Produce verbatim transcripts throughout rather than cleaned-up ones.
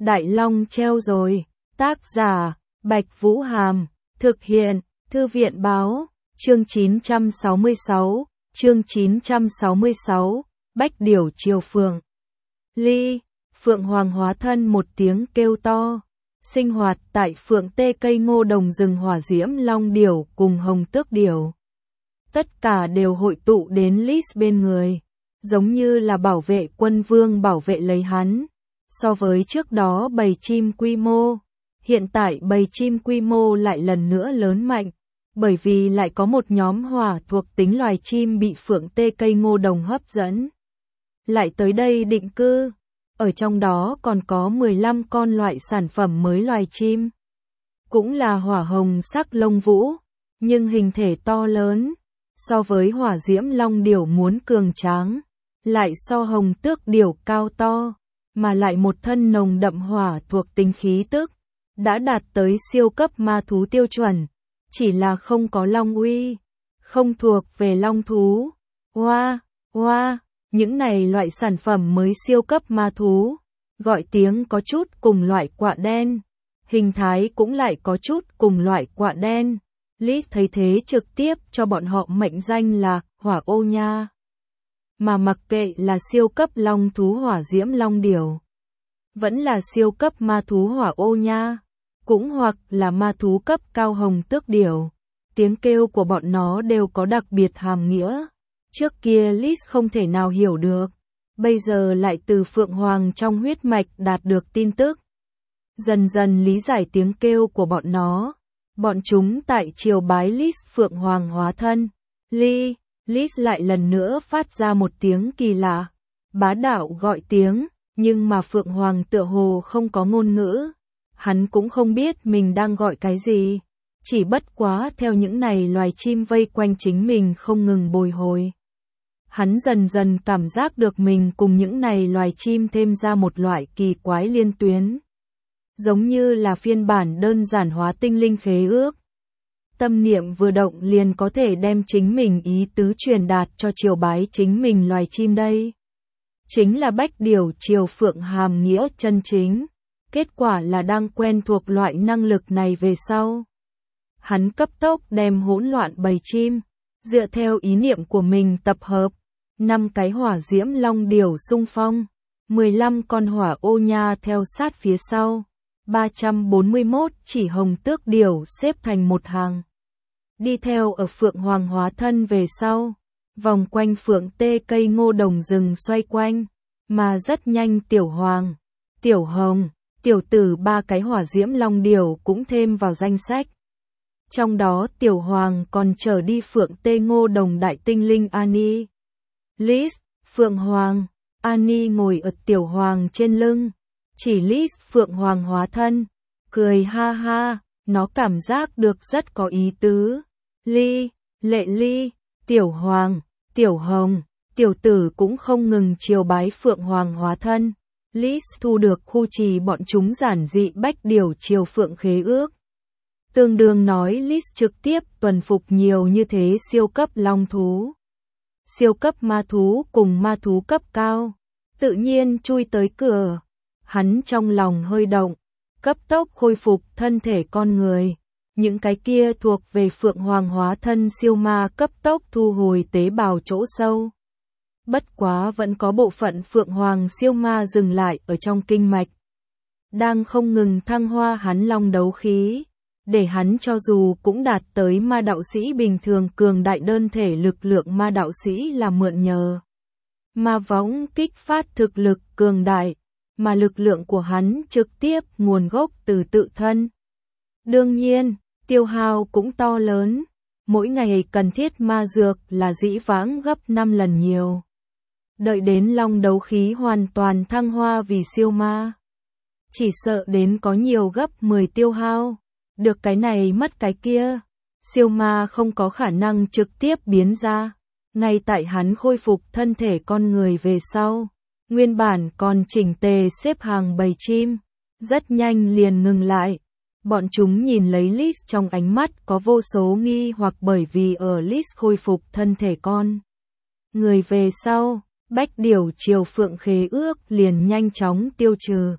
Đại Long treo rồi. Tác giả, Bạch Vũ Hàm. Thực hiện, Thư viện báo. Chương chín trăm sáu mươi sáu. Chương chín trăm sáu mươi sáu. Bách điểu triều phượng. Ly, phượng hoàng hóa thân một tiếng kêu to. Sinh hoạt tại phượng tê cây ngô đồng rừng hỏa diễm long điểu cùng hồng tước điểu. Tất cả đều hội tụ đến Lis bên người, giống như là bảo vệ quân vương bảo vệ lấy hắn. So với trước đó bầy chim quy mô, hiện tại bầy chim quy mô lại lần nữa lớn mạnh, bởi vì lại có một nhóm hỏa thuộc tính loài chim bị phượng tê cây ngô đồng hấp dẫn. Lại tới đây định cư, ở trong đó còn có mười lăm con loại sản phẩm mới loài chim. Cũng là hỏa hồng sắc lông vũ, nhưng hình thể to lớn, so với hỏa diễm long điểu muốn cường tráng, lại so hồng tước điểu cao to, mà lại một thân nồng đậm hỏa thuộc tính khí tức, đã đạt tới siêu cấp ma thú tiêu chuẩn, chỉ là không có long uy, không thuộc về long thú. Hoa, hoa, những này loại sản phẩm mới siêu cấp ma thú, gọi tiếng có chút cùng loại quạ đen, hình thái cũng lại có chút cùng loại quạ đen. Lis thấy thế trực tiếp cho bọn họ mệnh danh là hỏa ô nha. Mà mặc kệ là siêu cấp long thú hỏa diễm long điểu, vẫn là siêu cấp ma thú hỏa ô nha, cũng hoặc là ma thú cấp cao hồng tước điểu, tiếng kêu của bọn nó đều có đặc biệt hàm nghĩa. Trước kia Lis không thể nào hiểu được, bây giờ lại từ phượng hoàng trong huyết mạch đạt được tin tức. Dần dần lý giải tiếng kêu của bọn nó. Bọn chúng tại triều bái Lis phượng hoàng hóa thân. Ly, Lis lại lần nữa phát ra một tiếng kỳ lạ, bá đạo gọi tiếng, nhưng mà phượng hoàng tựa hồ không có ngôn ngữ. Hắn cũng không biết mình đang gọi cái gì, chỉ bất quá theo những này loài chim vây quanh chính mình không ngừng bồi hồi. Hắn dần dần cảm giác được mình cùng những này loài chim thêm ra một loại kỳ quái liên tuyến, giống như là phiên bản đơn giản hóa tinh linh khế ước. Tâm niệm vừa động liền có thể đem chính mình ý tứ truyền đạt cho triều bái chính mình loài chim đây. Chính là bách điểu triều phượng hàm nghĩa chân chính. Kết quả là đang quen thuộc loại năng lực này về sau, hắn cấp tốc đem hỗn loạn bầy chim, dựa theo ý niệm của mình tập hợp. Năm cái hỏa diễm long điểu xung phong, mười lăm con hỏa ô nha theo sát phía sau, ba trăm bốn mươi mốt chỉ hồng tước điểu xếp thành một hàng. Đi theo ở phượng hoàng hóa thân về sau, vòng quanh phượng tê cây ngô đồng rừng xoay quanh, mà rất nhanh tiểu hoàng, tiểu hồng, tiểu tử ba cái hỏa diễm long điểu cũng thêm vào danh sách. Trong đó tiểu hoàng còn trở đi phượng tê ngô đồng đại tinh linh Ani. Lis, phượng hoàng, Ani ngồi ở tiểu hoàng trên lưng, chỉ Lis phượng hoàng hóa thân, cười ha ha, nó cảm giác được rất có ý tứ. Ly, lệ ly, tiểu hoàng, tiểu hồng, tiểu tử cũng không ngừng triều bái phượng hoàng hóa thân. Lis thu được khu trì bọn chúng giản dị bách điểu triều phượng khế ước. Tương đương nói Lis trực tiếp tuần phục nhiều như thế siêu cấp long thú, siêu cấp ma thú cùng ma thú cấp cao, tự nhiên chui tới cửa. Hắn trong lòng hơi động, cấp tốc khôi phục thân thể con người. Những cái kia thuộc về phượng hoàng hóa thân siêu ma cấp tốc thu hồi tế bào chỗ sâu. Bất quá vẫn có bộ phận phượng hoàng siêu ma dừng lại ở trong kinh mạch, đang không ngừng thăng hoa hắn long đấu khí, để hắn cho dù cũng đạt tới ma đạo sĩ bình thường cường đại đơn thể lực lượng ma đạo sĩ là mượn nhờ ma võng kích phát thực lực cường đại, mà lực lượng của hắn trực tiếp nguồn gốc từ tự thân. Đương nhiên, tiêu hao cũng to lớn, mỗi ngày cần thiết ma dược là dĩ vãng gấp năm lần nhiều. Đợi đến long đấu khí hoàn toàn thăng hoa vì siêu ma, chỉ sợ đến có nhiều gấp mười tiêu hao, được cái này mất cái kia, siêu ma không có khả năng trực tiếp biến ra. Ngay tại hắn khôi phục thân thể con người về sau, nguyên bản còn chỉnh tề xếp hàng bầy chim, rất nhanh liền ngừng lại. Bọn chúng nhìn lấy Lis trong ánh mắt có vô số nghi hoặc, bởi vì ở Lis khôi phục thân thể con người về sau, bách điểu triều phượng khế ước liền nhanh chóng tiêu trừ.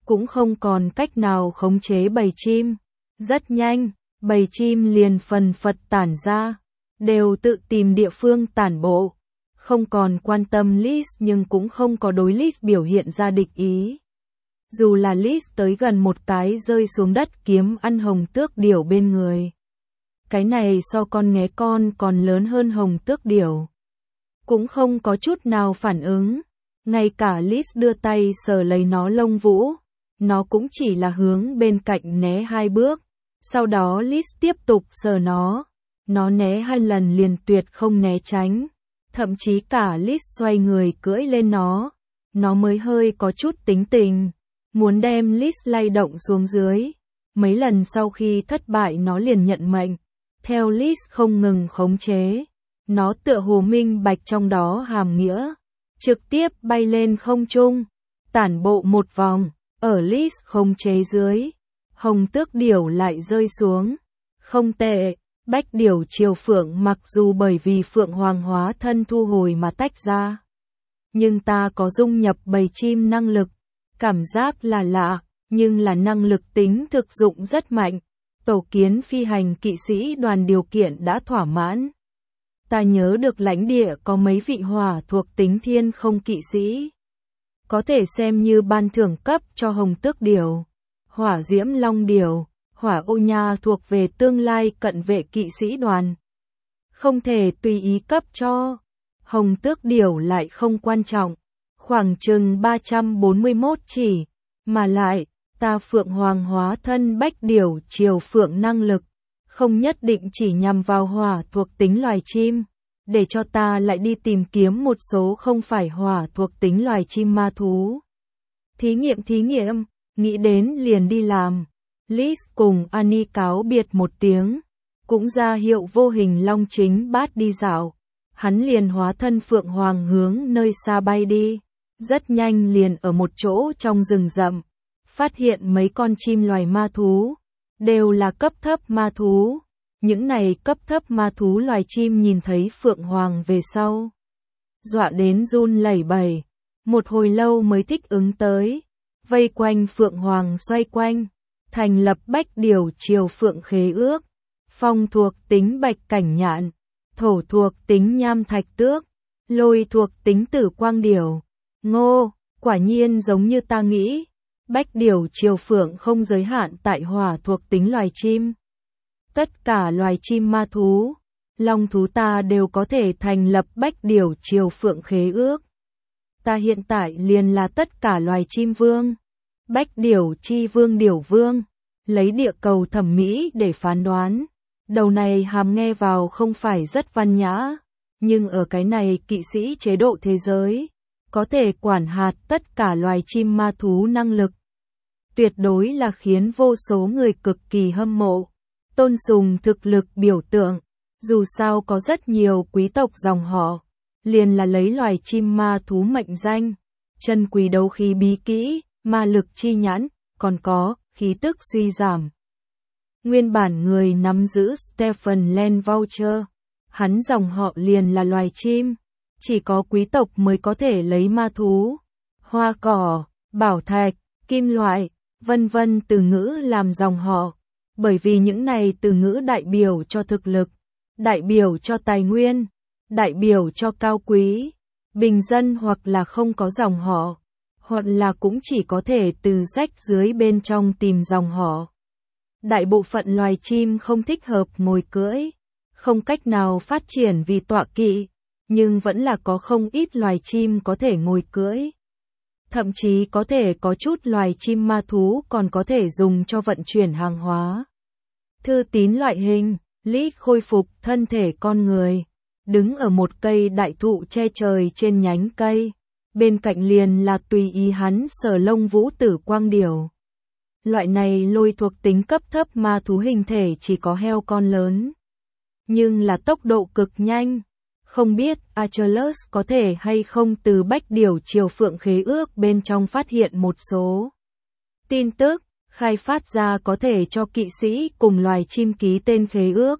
cũng không còn cách nào khống chế bầy chim. Rất nhanh, bầy chim liền phần phật tản ra, đều tự tìm địa phương tản bộ, không còn quan tâm Liz nhưng cũng không có đối Liz biểu hiện ra địch ý. Dù là Liz tới gần một cái rơi xuống đất kiếm ăn hồng tước điểu bên người. Cái này so con nghé con còn lớn hơn hồng tước điểu. Cũng không có chút nào phản ứng, ngay cả Liz đưa tay sờ lấy nó lông vũ, nó cũng chỉ là hướng bên cạnh né hai bước. Sau đó Liz tiếp tục sờ nó, nó né hai lần liền tuyệt không né tránh. Thậm chí cả Liz xoay người cưỡi lên nó, nó mới hơi có chút tính tình, muốn đem Liz lay động xuống dưới. Mấy lần sau khi thất bại nó liền nhận mệnh, theo Liz không ngừng khống chế. Nó tựa hồ minh bạch trong đó hàm nghĩa, trực tiếp bay lên không trung, tản bộ một vòng, ở Liz khống chế dưới. Hồng tước điểu lại rơi xuống. Không tệ, bách điểu triều phượng mặc dù bởi vì phượng hoàng hóa thân thu hồi mà tách ra. Nhưng ta có dung nhập bầy chim năng lực, cảm giác là lạ, nhưng là năng lực tính thực dụng rất mạnh. Tổ kiến phi hành kỵ sĩ đoàn điều kiện đã thỏa mãn. Ta nhớ được lãnh địa có mấy vị hỏa thuộc tính thiên không kỵ sĩ. Có thể xem như ban thưởng cấp cho hồng tước điểu. Hỏa diễm long điểu, hỏa ô nha thuộc về tương lai cận vệ kỵ sĩ đoàn. Không thể tùy ý cấp cho. Hồng tước điểu lại không quan trọng. Khoảng chừng ba trăm bốn mươi mốt chỉ. Mà lại, ta phượng hoàng hóa thân bách điểu triều phượng năng lực. Không nhất định chỉ nhằm vào hỏa thuộc tính loài chim. Để cho ta lại đi tìm kiếm một số không phải hỏa thuộc tính loài chim ma thú. Thí nghiệm thí nghiệm. Nghĩ đến liền đi làm. Liz cùng Annie cáo biệt một tiếng, cũng ra hiệu vô hình long chính bát đi dạo. Hắn liền hóa thân phượng hoàng hướng nơi xa bay đi. Rất nhanh liền ở một chỗ trong rừng rậm, phát hiện mấy con chim loài ma thú, đều là cấp thấp ma thú. Những này cấp thấp ma thú loài chim nhìn thấy phượng hoàng về sau, dọa đến run lẩy bẩy, một hồi lâu mới thích ứng tới. Vây quanh phượng hoàng xoay quanh, thành lập bách điểu triều phượng khế ước. Phong thuộc tính bạch cảnh nhạn, thổ thuộc tính nham thạch tước, lôi thuộc tính tử quang điểu. Ngô, quả nhiên giống như ta nghĩ, bách điểu triều phượng không giới hạn tại hỏa thuộc tính loài chim. Tất cả loài chim ma thú, long thú ta đều có thể thành lập bách điểu triều phượng khế ước. Ta hiện tại liền là tất cả loài chim vương. Bách điểu chi vương điểu vương, lấy địa cầu thẩm mỹ để phán đoán. Đầu này hàm nghe vào không phải rất văn nhã, nhưng ở cái này kỵ sĩ chế độ thế giới, có thể quản hạt tất cả loài chim ma thú năng lực. Tuyệt đối là khiến vô số người cực kỳ hâm mộ, tôn sùng thực lực biểu tượng. Dù sao có rất nhiều quý tộc dòng họ, liền là lấy loài chim ma thú mệnh danh, chân quý đấu khí bí kỹ, ma lực chi nhãn, còn có khí tức suy giảm. Nguyên bản người nắm giữ Stephen Landvoucher, hắn dòng họ liền là loài chim, chỉ có quý tộc mới có thể lấy ma thú, hoa cỏ, bảo thạch, kim loại, vân vân từ ngữ làm dòng họ, bởi vì những này từ ngữ đại biểu cho thực lực, đại biểu cho tài nguyên, đại biểu cho cao quý. Bình dân hoặc là không có dòng họ, hoặc là cũng chỉ có thể từ rách dưới bên trong tìm dòng họ. Đại bộ phận loài chim không thích hợp ngồi cưỡi, không cách nào phát triển vì tọa kỵ, nhưng vẫn là có không ít loài chim có thể ngồi cưỡi. Thậm chí có thể có chút loài chim ma thú còn có thể dùng cho vận chuyển hàng hóa. Thư tín loại hình, Lý khôi phục thân thể con người, đứng ở một cây đại thụ che trời trên nhánh cây, bên cạnh liền là tùy ý hắn sờ lông vũ tử quang điểu. Loại này lôi thuộc tính cấp thấp ma thú hình thể chỉ có heo con lớn, nhưng là tốc độ cực nhanh. Không biết Achilles có thể hay không từ bách điểu triều phượng khế ước bên trong phát hiện một số tin tức, khai phát ra có thể cho kỵ sĩ cùng loài chim ký tên khế ước.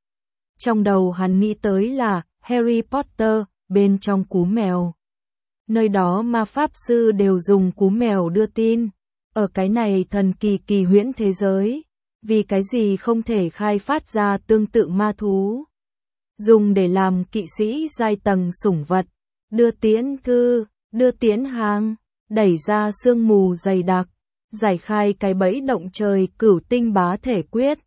Trong đầu hắn nghĩ tới là Harry Potter, bên trong cú mèo. Nơi đó ma pháp sư đều dùng cú mèo đưa tin. Ở cái này thần kỳ kỳ huyễn thế giới, vì cái gì không thể khai phát ra tương tự ma thú, dùng để làm kỵ sĩ giai tầng sủng vật, đưa tiễn thư, đưa tiễn hàng, đẩy ra sương mù dày đặc, giải khai cái bẫy động trời cửu tinh bá thể quyết,